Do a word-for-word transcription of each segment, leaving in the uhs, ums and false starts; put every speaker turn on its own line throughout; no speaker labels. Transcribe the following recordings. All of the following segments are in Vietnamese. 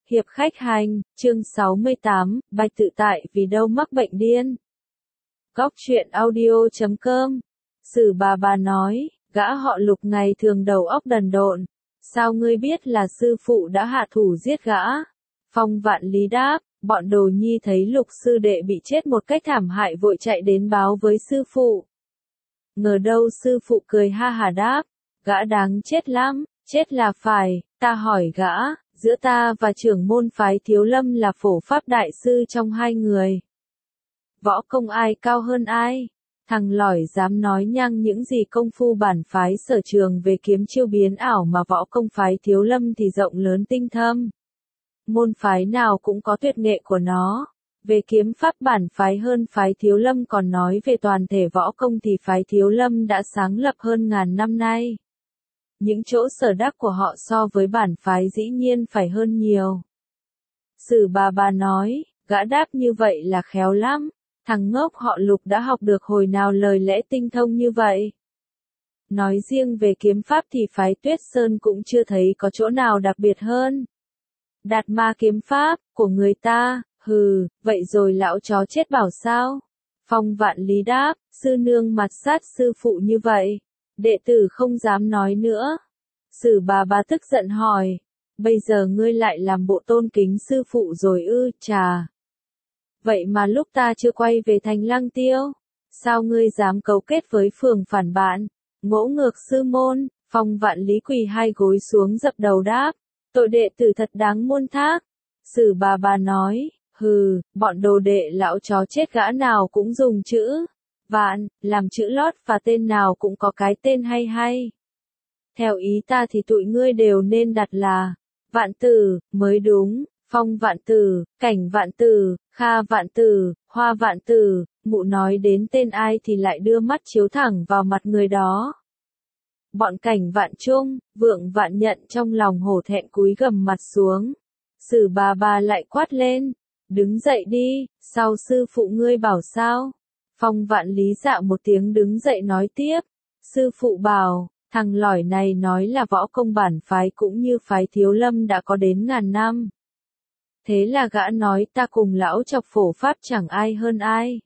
Hiệp khách hành, chương sáu mươi tám, Bạch tự tại vì đâu mắc bệnh điên. Góc truyện audio chấm com. Sử bà bà nói, gã họ Lục ngày thường đầu óc đần độn. Sao ngươi biết là sư phụ đã hạ thủ giết gã? Phong Vạn Lý đáp, bọn đồ nhi thấy Lục sư đệ bị chết một cách thảm hại vội chạy đến báo với sư phụ. Ngờ đâu sư phụ cười ha hà đáp, gã đáng chết lắm, chết là phải, ta hỏi gã, giữa ta và trưởng môn phái Thiếu Lâm là Phổ Pháp đại sư trong hai người. Võ công ai cao hơn ai? Thằng lỏi dám nói nhăng những gì công phu bản phái sở trường về kiếm chiêu biến ảo mà võ công phái Thiếu Lâm thì rộng lớn tinh thâm. Môn phái nào cũng có tuyệt nghệ của nó. Về kiếm pháp bản phái hơn phái Thiếu Lâm, còn nói về toàn thể võ công thì phái Thiếu Lâm đã sáng lập hơn ngàn năm nay. Những chỗ sở đắc của họ so với bản phái dĩ nhiên phải hơn nhiều. Sử bà bà nói, gã đáp như vậy là khéo lắm, thằng ngốc họ Lục đã học được hồi nào lời lẽ tinh thông như vậy. Nói riêng về kiếm pháp thì phái Tuyết Sơn cũng chưa thấy có chỗ nào đặc biệt hơn. Đạt ma kiếm pháp, của người ta, hừ, vậy rồi lão chó chết bảo sao? Phong Vạn Lý đáp, sư nương mặt sát sư phụ như vậy. Đệ tử không dám nói nữa. Sử bà bà tức giận hỏi, bây giờ ngươi lại làm bộ tôn kính sư phụ rồi ư, chà. Vậy mà lúc ta chưa quay về thành Lăng Tiêu, sao ngươi dám cấu kết với phường phản bạn, ngỗ ngược sư môn? Phong Vạn Lý quỳ hai gối xuống dập đầu đáp, tội đệ tử thật đáng muôn thác. Sử bà bà nói, hừ, bọn đồ đệ lão chó chết gã nào cũng dùng chữ Vạn, làm chữ lót và tên nào cũng có cái tên hay hay. Theo ý ta thì tụi ngươi đều nên đặt là Vạn Tử, mới đúng, Phong Vạn Tử, Cảnh Vạn Tử, Kha Vạn Tử, Hoa Vạn Tử. Mụ nói đến tên ai thì lại đưa mắt chiếu thẳng vào mặt người đó. Bọn Cảnh Vạn Trung, Vượng Vạn Nhận trong lòng hổ thẹn cúi gầm mặt xuống. Sử bà bà lại quát lên, đứng dậy đi, sao sư phụ ngươi bảo sao? Phong Vạn Lý dạo một tiếng đứng dậy nói tiếp, sư phụ bảo, thằng lỏi này nói là võ công bản phái cũng như phái Thiếu Lâm đã có đến ngàn năm. Thế là gã nói ta cùng lão chọc Phổ Pháp chẳng ai hơn ai.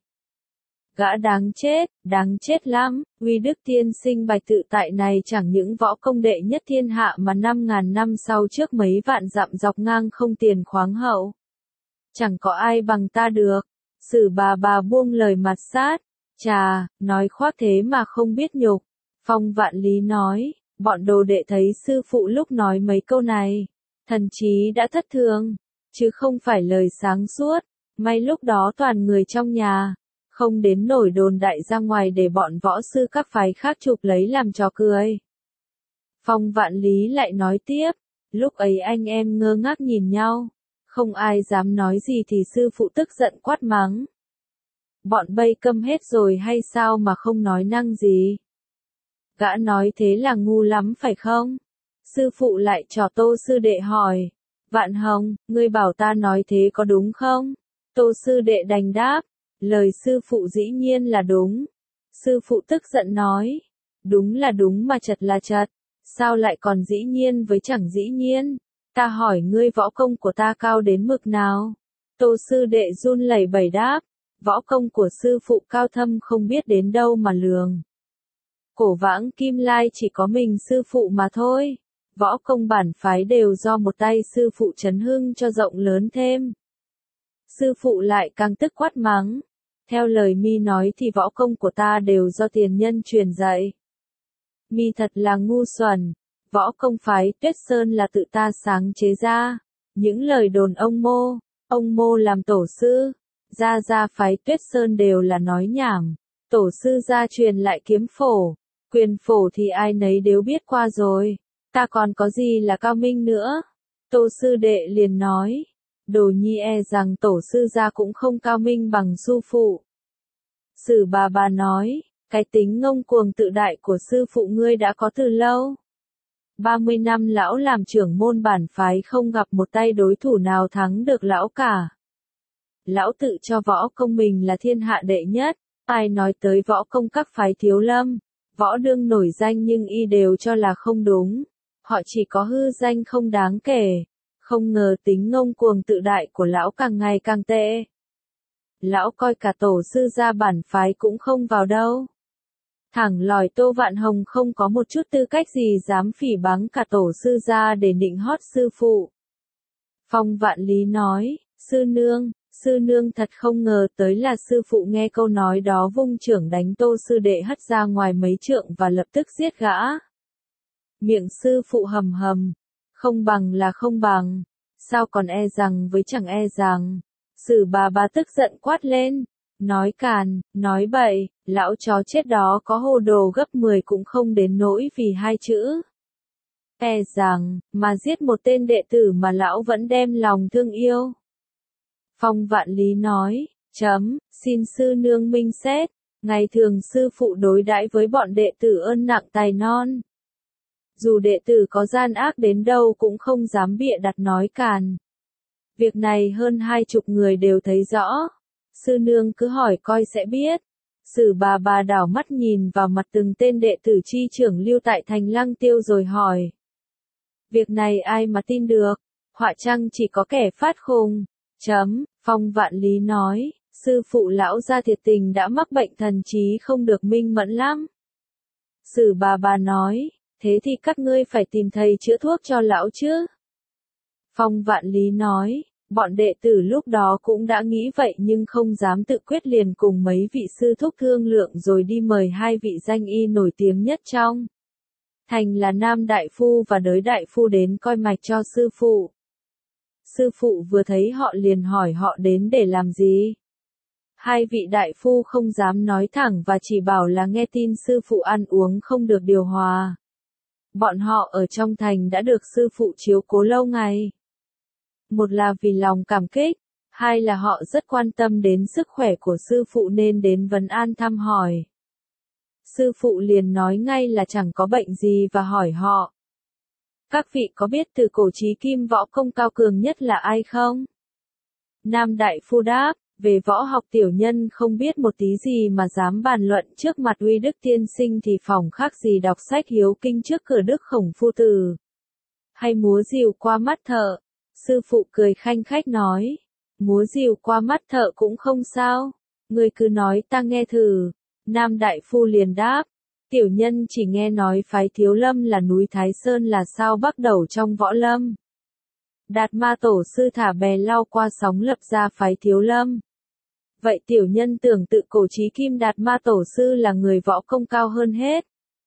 Gã đáng chết, đáng chết lắm, uy đức tiên sinh Bạch tự tại này chẳng những võ công đệ nhất thiên hạ mà năm ngàn năm sau trước mấy vạn dặm dọc ngang không tiền khoáng hậu. Chẳng có ai bằng ta được. Sử bà bà buông lời mặt sát, chà, nói khoác thế mà không biết nhục. Phong Vạn Lý nói, bọn đồ đệ thấy sư phụ lúc nói mấy câu này, thần trí đã thất thường, chứ không phải lời sáng suốt. May lúc đó toàn người trong nhà, không đến nổi đồn đại ra ngoài để bọn võ sư các phái khác chụp lấy làm trò cười. Phong Vạn Lý lại nói tiếp, lúc ấy anh em ngơ ngác nhìn nhau, không ai dám nói gì thì sư phụ tức giận quát mắng. Bọn bay câm hết rồi hay sao mà không nói năng gì? Gã nói thế là ngu lắm phải không? Sư phụ lại trò Tô sư đệ hỏi, Vạn Hồng, ngươi bảo ta nói thế có đúng không? Tô sư đệ đành đáp, lời sư phụ dĩ nhiên là đúng. Sư phụ tức giận nói, đúng là đúng mà chật là chật, sao lại còn dĩ nhiên với chẳng dĩ nhiên? Ta hỏi ngươi võ công của ta cao đến mực nào? Tô sư đệ run lẩy bẩy đáp, võ công của sư phụ cao thâm không biết đến đâu mà lường. Cổ Vãng Kim Lai chỉ có mình sư phụ mà thôi. Võ công bản phái đều do một tay sư phụ trấn hưng cho rộng lớn thêm. Sư phụ lại càng tức quát mắng. Theo lời mi nói thì võ công của ta đều do tiền nhân truyền dạy. Mi thật là ngu xuẩn. Võ công phái Tuyết Sơn là tự ta sáng chế ra. Những lời đồn ông Mô, ông Mô làm tổ sư, gia gia phái Tuyết Sơn đều là nói nhảm. Tổ sư gia truyền lại kiếm phổ, quyền phổ thì ai nấy đều biết qua rồi. Ta còn có gì là cao minh nữa? Tô sư đệ liền nói, đồ nhi e rằng tổ sư gia cũng không cao minh bằng sư phụ. Sử bà bà nói, cái tính ngông cuồng tự đại của sư phụ ngươi đã có từ lâu. ba mươi năm lão làm trưởng môn bản phái không gặp một tay đối thủ nào thắng được lão cả. Lão tự cho võ công mình là thiên hạ đệ nhất, ai nói tới võ công các phái Thiếu Lâm, võ đương nổi danh nhưng y đều cho là không đúng. Họ chỉ có hư danh không đáng kể, Không ngờ tính ngông cuồng tự đại của lão càng ngày càng tệ. Lão coi cả tổ sư gia bản phái cũng không vào đâu. Thẳng lòi Tô Vạn Hồng không có một chút tư cách gì dám phỉ báng cả tổ sư gia để nịnh hót sư phụ. Phong Vạn Lý nói, sư nương, sư nương thật không ngờ tới là sư phụ nghe câu nói đó vung chưởng đánh Tô sư đệ hất ra ngoài mấy trượng và lập tức giết gã. Miệng sư phụ hầm hầm, không bằng là không bằng, sao còn e rằng với chẳng e rằng. Sử bà bà tức giận quát lên, nói càn, nói bậy, lão chó chết đó có hồ đồ gấp mười cũng không đến nỗi vì hai chữ. E rằng, mà giết một tên đệ tử mà lão vẫn đem lòng thương yêu. Phong Vạn Lý nói, chấm, xin sư nương minh xét, ngày thường sư phụ đối đãi với bọn đệ tử ơn nặng tài non. Dù đệ tử có gian ác đến đâu cũng không dám bịa đặt nói càn. Việc này hơn hai chục người đều thấy rõ. Sư nương cứ hỏi coi sẽ biết. Sử bà bà đảo mắt nhìn vào mặt từng tên đệ tử chi trưởng lưu tại thành Lăng Tiêu rồi hỏi. Việc này ai mà tin được, họa chăng chỉ có kẻ phát khùng. Chấm, Phong Vạn Lý nói, sư phụ lão gia thiệt tình đã mắc bệnh thần trí không được minh mẫn lắm. Sử bà bà nói, thế thì các ngươi phải tìm thầy chữa thuốc cho lão chứ. Phong Vạn Lý nói, bọn đệ tử lúc đó cũng đã nghĩ vậy nhưng không dám tự quyết, liền cùng mấy vị sư thúc thương lượng rồi đi mời hai vị danh y nổi tiếng nhất trong thành là Nam Đại Phu và Đới Đại Phu đến coi mạch cho sư phụ. Sư phụ vừa thấy họ liền hỏi họ đến để làm gì. Hai vị đại phu không dám nói thẳng và chỉ bảo là nghe tin sư phụ ăn uống không được điều hòa. Bọn họ ở trong thành đã được sư phụ chiếu cố lâu ngày. Một là vì lòng cảm kích, hai là họ rất quan tâm đến sức khỏe của sư phụ nên đến vấn an thăm hỏi. Sư phụ liền nói ngay là chẳng có bệnh gì và hỏi họ. Các vị có biết từ cổ chí kim võ công cao cường nhất là ai không? Nam Đại Phu đáp, về võ học tiểu nhân không biết một tí gì mà dám bàn luận trước mặt uy đức tiên sinh thì phòng khác gì đọc sách hiếu kinh trước cửa đức khổng phu tử. Hay múa rìu qua mắt thợ. Sư phụ cười khanh khách nói, múa rìu qua mắt thợ cũng không sao, người cứ nói ta nghe thử. Nam Đại Phu liền đáp, tiểu nhân chỉ nghe nói phái Thiếu Lâm là núi Thái Sơn là sao bắt đầu trong võ lâm. Đạt Ma tổ sư thả bè lao qua sóng lập ra phái Thiếu Lâm. Vậy tiểu nhân tưởng tự cổ chí kim Đạt Ma tổ sư là người võ công cao hơn hết.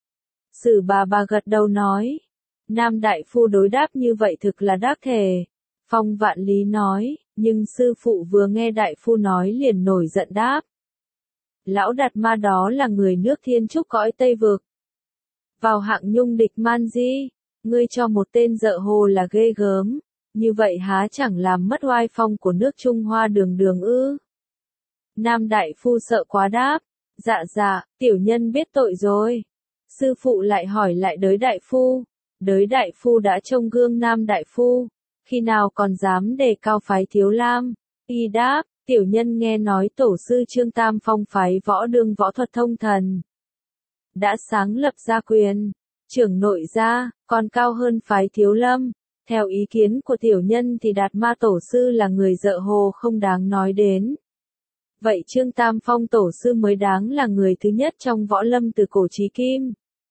Sử bà bà gật đầu nói, Nam Đại Phu đối đáp như vậy thực là đắc thể. Phong Vạn Lý nói, nhưng sư phụ vừa nghe Đại Phu nói liền nổi giận đáp. Lão Đạt Ma đó là người nước Thiên Trúc cõi Tây Vực. Vào hạng nhung địch man di, ngươi cho một tên dợ hồ là ghê gớm, như vậy há chẳng làm mất oai phong của nước Trung Hoa đường đường ư. Nam Đại Phu sợ quá đáp, dạ dạ, tiểu nhân biết tội rồi. Sư phụ lại hỏi lại Đới Đại Phu, Đới Đại Phu đã trông gương Nam Đại Phu, khi nào còn dám đề cao phái Thiếu Lam. Y đáp, tiểu nhân nghe nói tổ sư Trương Tam Phong phái võ đương võ thuật thông thần. Đã sáng lập gia quyền, trưởng nội gia, còn cao hơn phái Thiếu Lâm. Theo ý kiến của tiểu nhân thì Đạt Ma tổ sư là người dợ hồ không đáng nói đến. Vậy Trương Tam Phong tổ sư mới đáng là người thứ nhất trong võ lâm từ cổ chí kim.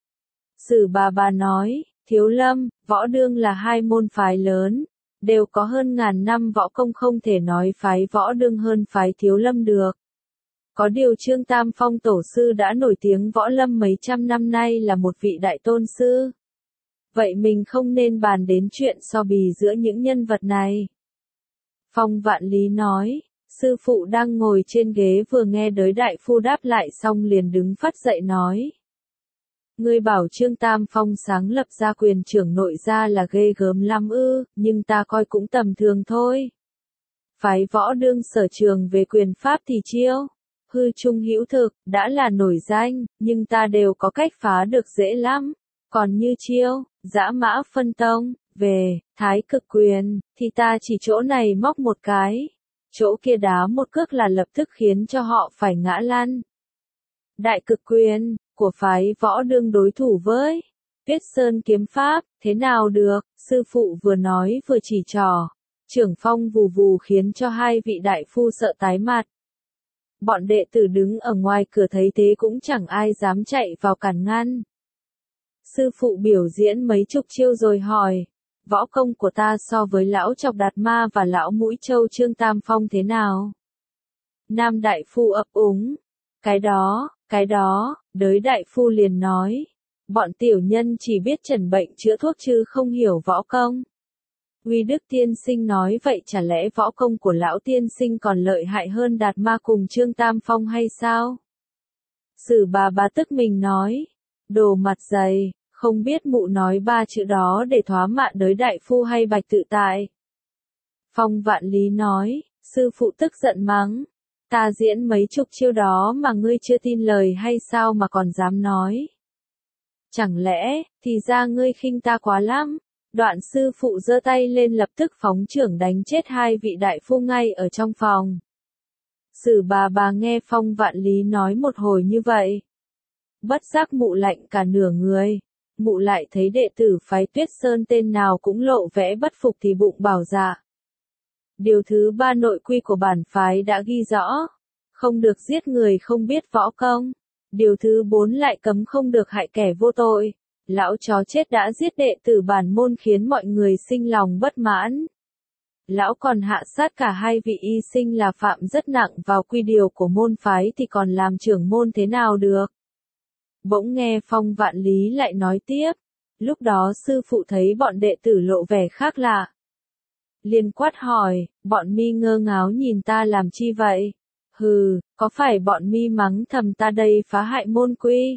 Sử bà bà nói, Thiếu Lâm, võ đương là hai môn phái lớn, đều có hơn ngàn năm võ công, không thể nói phái võ đương hơn phái Thiếu Lâm được. Có điều Trương Tam Phong tổ sư đã nổi tiếng võ lâm mấy trăm năm nay là một vị đại tôn sư. Vậy mình không nên bàn đến chuyện so bì giữa những nhân vật này. Phong Vạn Lý nói, sư phụ đang ngồi trên ghế vừa nghe Đới Đại Phu đáp lại xong liền đứng phắt dậy nói. Ngươi bảo Trương Tam Phong sáng lập gia quyền trưởng nội gia là ghê gớm lắm ư, nhưng ta coi cũng tầm thường thôi. Phái võ đương sở trường về quyền pháp thì chiêu, hư trung hữu thực, đã là nổi danh, nhưng ta đều có cách phá được dễ lắm. Còn như chiêu, dã mã phân tông, về, thái cực quyền, thì ta chỉ chỗ này móc một cái, chỗ kia đá một cước là lập tức khiến cho họ phải ngã lăn. Đại cực quyền, của phái võ đương đối thủ với Tuyết Sơn kiếm pháp, thế nào được, sư phụ vừa nói vừa chỉ trò. Trưởng phong vù vù khiến cho hai vị đại phu sợ tái mặt. Bọn đệ tử đứng ở ngoài cửa thấy thế cũng chẳng ai dám chạy vào cản ngăn. Sư phụ biểu diễn mấy chục chiêu rồi hỏi, võ công của ta so với lão Chọc Đạt Ma và lão Mũi Trâu Trương Tam Phong thế nào? Nam đại phu ấp úng, cái đó, cái đó, đới đại phu liền nói, bọn tiểu nhân chỉ biết trần bệnh chữa thuốc chứ không hiểu võ công. Uy Đức tiên sinh nói vậy chả lẽ võ công của lão tiên sinh còn lợi hại hơn Đạt Ma cùng Trương Tam Phong hay sao? Sử bà bà tức mình nói, đồ mặt dày, không biết mụ nói ba chữ đó để thoá mạ đới đại phu hay Bạch Tự Tại. Phong Vạn Lý nói, sư phụ tức giận mắng, ta diễn mấy chục chiêu đó mà ngươi chưa tin lời hay sao mà còn dám nói? Chẳng lẽ, thì ra ngươi khinh ta quá lắm? Đoạn sư phụ giơ tay lên lập tức phóng chưởng đánh chết hai vị đại phu ngay ở trong phòng. Sử bà bà nghe Phong Vạn Lý nói một hồi như vậy. Bất giác mụ lạnh cả nửa người. Mụ lại thấy đệ tử phái Tuyết Sơn tên nào cũng lộ vẻ bất phục thì bụng bảo dạ. Điều thứ ba nội quy của bản phái đã ghi rõ. Không được giết người không biết võ công. Điều thứ bốn lại cấm không được hại kẻ vô tội. Lão chó chết đã giết đệ tử bản môn khiến mọi người sinh lòng bất mãn. Lão còn hạ sát cả hai vị y sinh là phạm rất nặng vào quy điều của môn phái thì còn làm trưởng môn thế nào được. Bỗng nghe Phong Vạn Lý lại nói tiếp. Lúc đó sư phụ thấy bọn đệ tử lộ vẻ khác lạ. Liền quát hỏi, bọn mi ngơ ngáo nhìn ta làm chi vậy? Hừ, có phải bọn mi mắng thầm ta đây phá hại môn quy?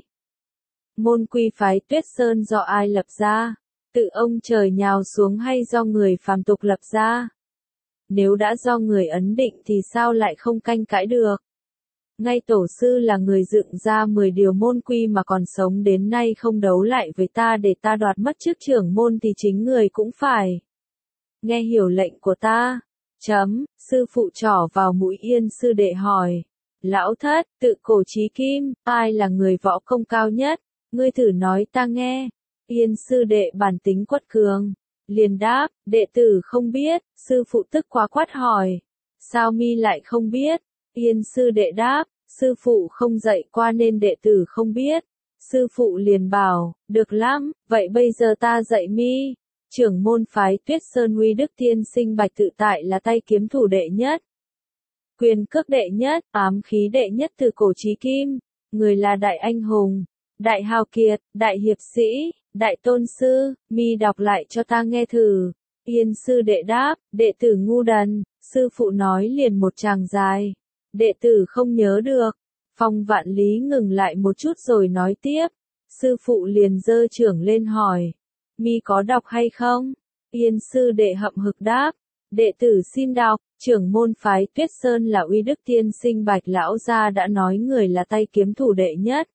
Môn quy phái Tuyết Sơn do ai lập ra? Tự ông trời nhào xuống hay do người phàm tục lập ra? Nếu đã do người ấn định thì sao lại không canh cãi được? Ngay tổ sư là người dựng ra mười điều môn quy mà còn sống đến nay không đấu lại với ta để ta đoạt mất chức trưởng môn thì chính người cũng phải nghe hiểu lệnh của ta. Chấm, sư phụ trỏ vào mũi Yên sư đệ hỏi. Lão thất, tự cổ chí kim, ai là người võ công cao nhất? Ngươi thử nói ta nghe. Yên sư đệ bản tính quật cường. Liền đáp, đệ tử không biết, sư phụ tức quá quát hỏi. Sao mi lại không biết? Yên sư đệ đáp, sư phụ không dạy qua nên đệ tử không biết. Sư phụ liền bảo, được lắm, vậy bây giờ ta dạy mi. Trưởng môn phái Tuyết Sơn Uy Đức tiên sinh Bạch Tự Tại là tay kiếm thủ đệ nhất. Quyền cước đệ nhất, ám khí đệ nhất từ cổ chí kim. Người là đại anh hùng, đại hào kiệt, đại hiệp sĩ, đại tôn sư, mi đọc lại cho ta nghe thử. Yên sư đệ đáp, đệ tử ngu đần, sư phụ nói liền một tràng dài. Đệ tử không nhớ được. Phong Vạn Lý ngừng lại một chút rồi nói tiếp. Sư phụ liền giơ chưởng lên hỏi. Mi có đọc hay không? Yên sư đệ hậm hực đáp. Đệ tử xin đọc, trưởng môn phái Tuyết Sơn là Uy Đức tiên sinh Bạch lão gia đã nói người là tay kiếm thủ đệ nhất.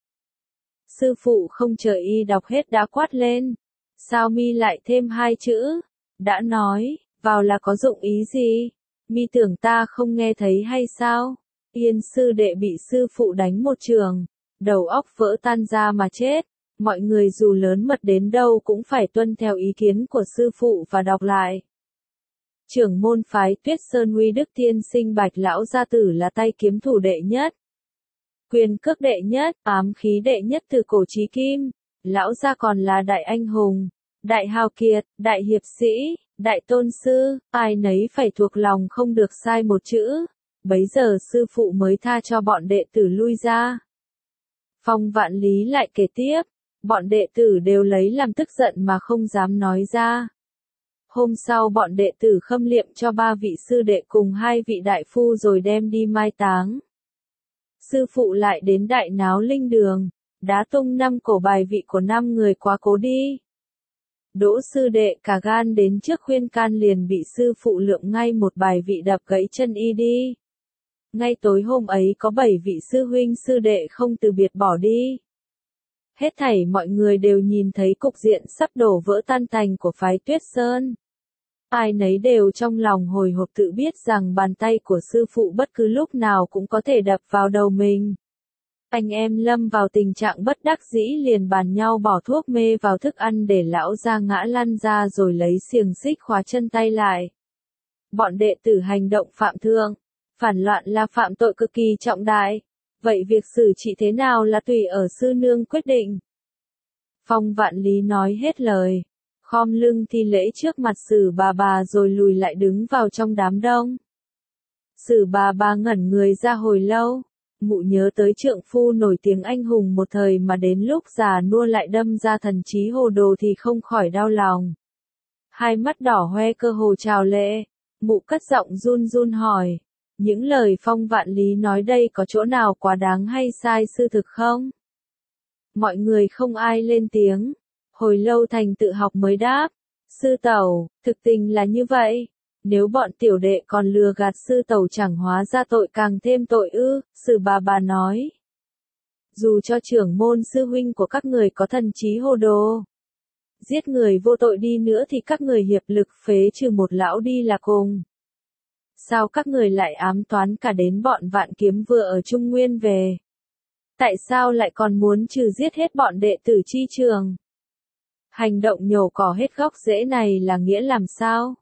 Sư phụ không chờ y đọc hết đã quát lên. Sao mi lại thêm hai chữ? Đã nói, vào là có dụng ý gì? Mi tưởng ta không nghe thấy hay sao? Yên sư đệ bị sư phụ đánh một trường, đầu óc vỡ tan ra mà chết. Mọi người dù lớn mật đến đâu cũng phải tuân theo ý kiến của sư phụ và đọc lại. Trưởng môn phái Tuyết Sơn Uy Đức tiên sinh Bạch lão gia tử là tay kiếm thủ đệ nhất. Quyền cước đệ nhất, ám khí đệ nhất từ cổ chí kim. Lão gia còn là đại anh hùng, đại hào kiệt, đại hiệp sĩ, đại tôn sư, ai nấy phải thuộc lòng không được sai một chữ. Bấy giờ sư phụ mới tha cho bọn đệ tử lui ra. Phong Vạn Lý lại kể tiếp, bọn đệ tử đều lấy làm tức giận mà không dám nói ra. Hôm sau bọn đệ tử khâm liệm cho ba vị sư đệ cùng hai vị đại phu rồi đem đi mai táng. Sư phụ lại đến đại náo linh đường, đá tung năm cổ bài vị của năm người quá cố đi. Đỗ sư đệ cả gan đến trước khuyên can liền bị sư phụ lượng ngay một bài vị đập gãy chân y đi. Ngay tối hôm ấy có bảy vị sư huynh sư đệ không từ biệt bỏ đi. Hết thảy mọi người đều nhìn thấy cục diện sắp đổ vỡ tan tành của phái Tuyết Sơn. Ai nấy đều trong lòng hồi hộp tự biết rằng bàn tay của sư phụ bất cứ lúc nào cũng có thể đập vào đầu mình. Anh em lâm vào tình trạng bất đắc dĩ liền bàn nhau bỏ thuốc mê vào thức ăn để lão ra ngã lăn ra rồi lấy xiềng xích khóa chân tay lại. Bọn đệ tử hành động phạm thượng, phản loạn là phạm tội cực kỳ trọng đại. Vậy việc xử trị thế nào là tùy ở sư nương quyết định. Phong Vạn Lý nói hết lời, khom lưng thi lễ trước mặt Sử bà bà rồi lùi lại đứng vào trong đám đông. Sử bà bà ngẩn người ra hồi lâu, mụ nhớ tới trượng phu nổi tiếng anh hùng một thời mà đến lúc già nua lại đâm ra thần trí hồ đồ thì không khỏi đau lòng. Hai mắt đỏ hoe cơ hồ trào lệ, mụ cất giọng run run hỏi, những lời Phong Vạn Lý nói đây có chỗ nào quá đáng hay sai sự thực không? Mọi người không ai lên tiếng, hồi lâu Thành tự học mới đáp, sư tẩu, thực tình là như vậy. Nếu bọn tiểu đệ còn lừa gạt sư tẩu chẳng hóa ra tội càng thêm tội ư, Sử bà bà nói. Dù cho trưởng môn sư huynh của các người có thần trí hồ đồ, giết người vô tội đi nữa thì các người hiệp lực phế trừ một lão đi là cùng. Sao các người lại ám toán cả đến bọn Vạn Kiếm vừa ở Trung Nguyên về? Tại sao lại còn muốn trừ giết hết bọn đệ tử chi trường? Hành động nhổ cỏ hết gốc rễ này là nghĩa làm sao?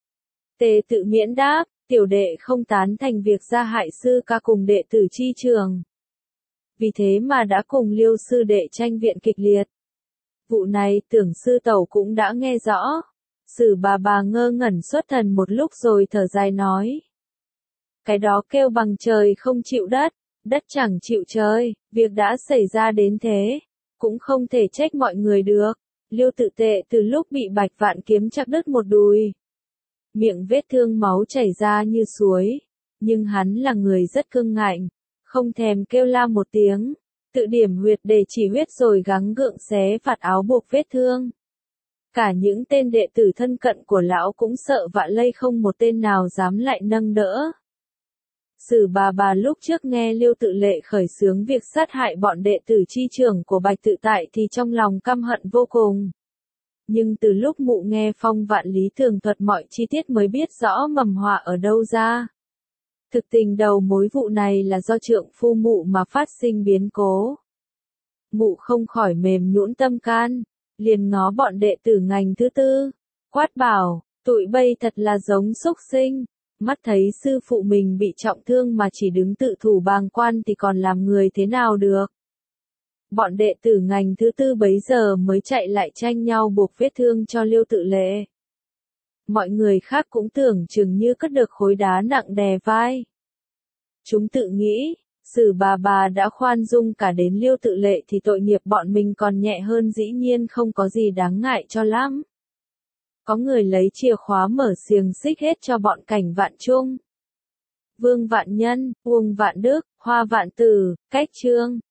Tề Tự Miễn đáp, tiểu đệ không tán thành việc gia hại sư ca cùng đệ tử chi trường. Vì thế mà đã cùng Liêu sư đệ tranh viện kịch liệt. Vụ này tưởng sư tẩu cũng đã nghe rõ. Sử bà bà ngơ ngẩn xuất thần một lúc rồi thở dài nói. Cái đó kêu bằng trời không chịu đất, đất chẳng chịu trời, việc đã xảy ra đến thế, cũng không thể trách mọi người được. Liêu Tự Tệ từ lúc bị Bạch Vạn Kiếm chặt đứt một đùi, miệng vết thương máu chảy ra như suối, nhưng hắn là người rất cương ngạnh, không thèm kêu la một tiếng, tự điểm huyệt để chỉ huyết rồi gắng gượng xé vạt áo buộc vết thương. Cả những tên đệ tử thân cận của lão cũng sợ vạ lây không một tên nào dám lại nâng đỡ. Sử bà bà lúc trước nghe Liêu Tự Lệ khởi xướng việc sát hại bọn đệ tử chi trưởng của Bạch Tự Tại thì trong lòng căm hận vô cùng. Nhưng từ lúc mụ nghe Phong Vạn Lý tường thuật mọi chi tiết mới biết rõ mầm họa ở đâu ra. Thực tình đầu mối vụ này là do trượng phu mụ mà phát sinh biến cố. Mụ không khỏi mềm nhũn tâm can, liền ngó bọn đệ tử ngành thứ tư, quát bảo, tụi bây thật là giống súc sinh, mắt thấy sư phụ mình bị trọng thương mà chỉ đứng tự thủ bàng quan thì còn làm người thế nào được. Bọn đệ tử ngành thứ tư bấy giờ mới chạy lại tranh nhau buộc vết thương cho Liêu Tự Lệ. Mọi người khác cũng tưởng chừng như cất được khối đá nặng đè vai. Chúng tự nghĩ, Sử bà bà đã khoan dung cả đến Liêu Tự Lệ thì tội nghiệp bọn mình còn nhẹ hơn dĩ nhiên không có gì đáng ngại cho lắm. Có người lấy chìa khóa mở xiềng xích hết cho bọn Cảnh Vạn Trung, Vương Vạn Nhân, Uông Vạn Đức, Hoa Vạn Tử, Cách Trương,